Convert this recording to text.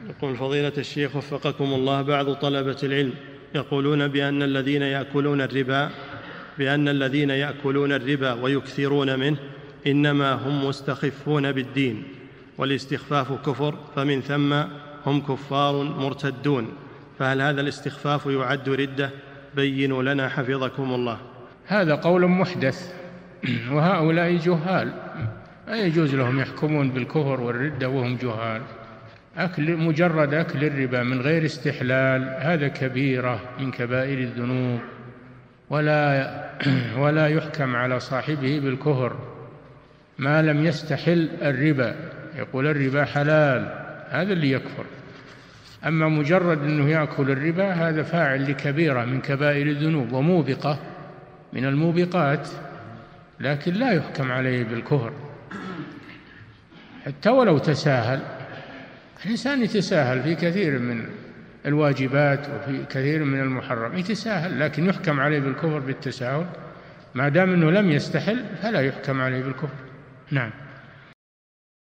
يقول فضيلة الشيخ وفقكم الله، بعض طلبة العلم يقولون بأن الذين يأكلون الربا ويكثرون منه إنما هم مستخفون بالدين، والاستخفاف كفر، فمن ثم هم كفار مرتدون، فهل هذا الاستخفاف يعد ردة؟ بينوا لنا حفظكم الله. هذا قول محدث، وهؤلاء جهال، لا يجوز لهم يحكمون بالكفر والردة وهم جهال. مجرد أكل الربا من غير استحلال هذا كبيرة من كبائر الذنوب، ولا يحكم على صاحبه بالكفر ما لم يستحل الربا، يقول الربا حلال، هذا اللي يكفر. أما مجرد أنه يأكل الربا هذا فاعل لكبيرة من كبائر الذنوب وموبقة من الموبقات، لكن لا يحكم عليه بالكفر حتى ولو تساهل. الإنسان يتساهل في كثير من الواجبات وفي كثير من المحرم يتساهل، لكن يحكم عليه بالكفر بالتساهل؟ ما دام أنه لم يستحل فلا يحكم عليه بالكفر. نعم.